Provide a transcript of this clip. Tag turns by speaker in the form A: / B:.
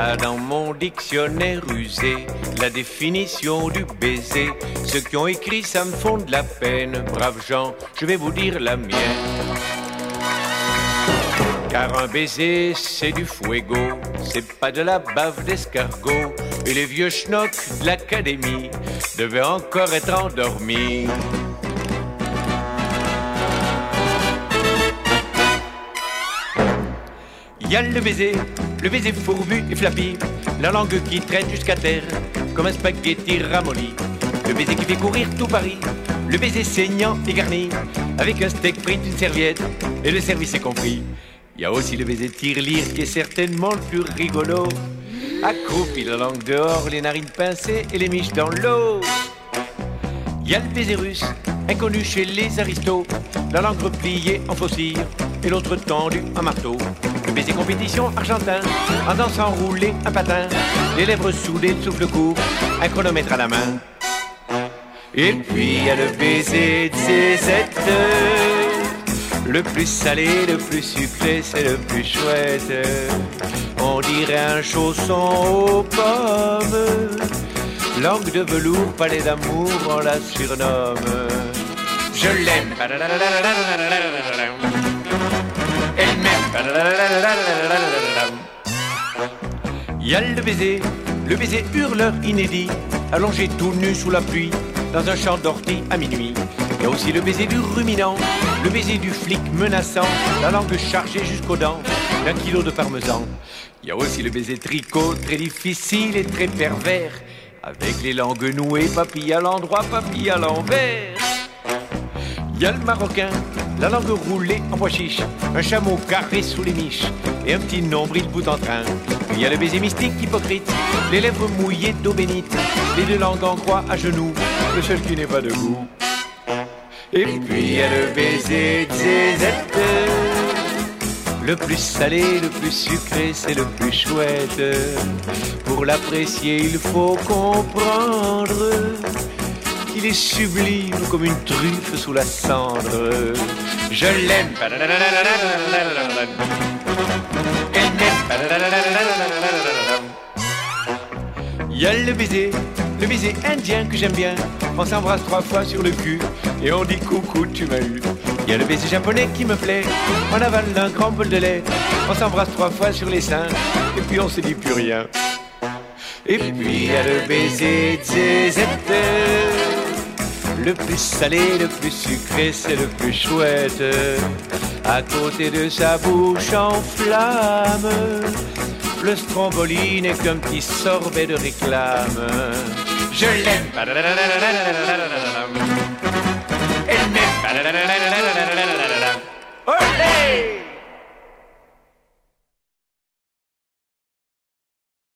A: Voilà dans mon dictionnaire usé la définition du baiser. Ceux qui ont écrit ça me font de la peine. Braves gens, je vais vous dire la mienne. Car un baiser c'est du fuego, c'est pas de la bave d'escargot. Et les vieux schnocks de l'académie devaient encore être endormis. Il y a le baiser fourbu et flappy, la langue qui traîne jusqu'à terre, comme un spaghetti ramolli. Le baiser qui fait courir tout Paris, le baiser saignant et garni, avec un steak pris d'une serviette, et le service est compris. Il y a aussi le baiser tire-lire qui est certainement le plus rigolo. Accroupi la langue dehors, les narines pincées et les miches dans l'eau. Il y a le baiser russe, inconnu chez les aristos, la langue repliée en faucille et l'autre tendue en marteau. Le baiser compétition argentin, en dansant rouler un patin, les lèvres soudées, le souffle court, un chronomètre à la main. Et puis il y a le baiser de Zézette, le plus salé, le plus sucré, c'est le plus chouette. On dirait un chausson aux pommes, langue de velours, palais d'amour, on la surnomme. Je l'aime. Elle m'aime. Il y a le baiser hurleur inédit, allongé tout nu sous la pluie, dans un champ d'ortie à minuit. Il y a aussi le baiser du ruminant, le baiser du flic menaçant, la langue chargée jusqu'aux dents, d'un kilo de parmesan. Il y a aussi le baiser tricot, très difficile et très pervers, avec les langues nouées, papille à l'endroit, papille à l'envers. Il y a le marocain, la langue roulée en pois chiche, un chameau carré sous les miches et un petit nombril bout en train. Il y a le baiser mystique hypocrite, les lèvres mouillées d'eau bénite, les deux langues en croix à genoux, le seul qui n'ait pas de goût. Et puis il y a le baiser de Zézette, le plus salé, le plus sucré, c'est le plus chouette. Pour l'apprécier, il faut comprendre qu'il est sublime comme une truffe sous la cendre. Je l'aime. Elle m'aime. Il y a le baiser indien que j'aime bien. On s'embrasse 3 fois sur le cul et on dit coucou, tu m'as eu. Il y a le baiser japonais qui me plaît, on avale un grand bol de lait, on s'embrasse 3 fois sur les seins et puis on se dit plus rien. Et puis il y a le baiser de Zézette, le plus salé, le plus sucré, c'est le plus chouette. À côté de sa bouche en flamme, le stromboli n'est qu'un petit sorbet de réclame. Je l'aime. Elle m'aime.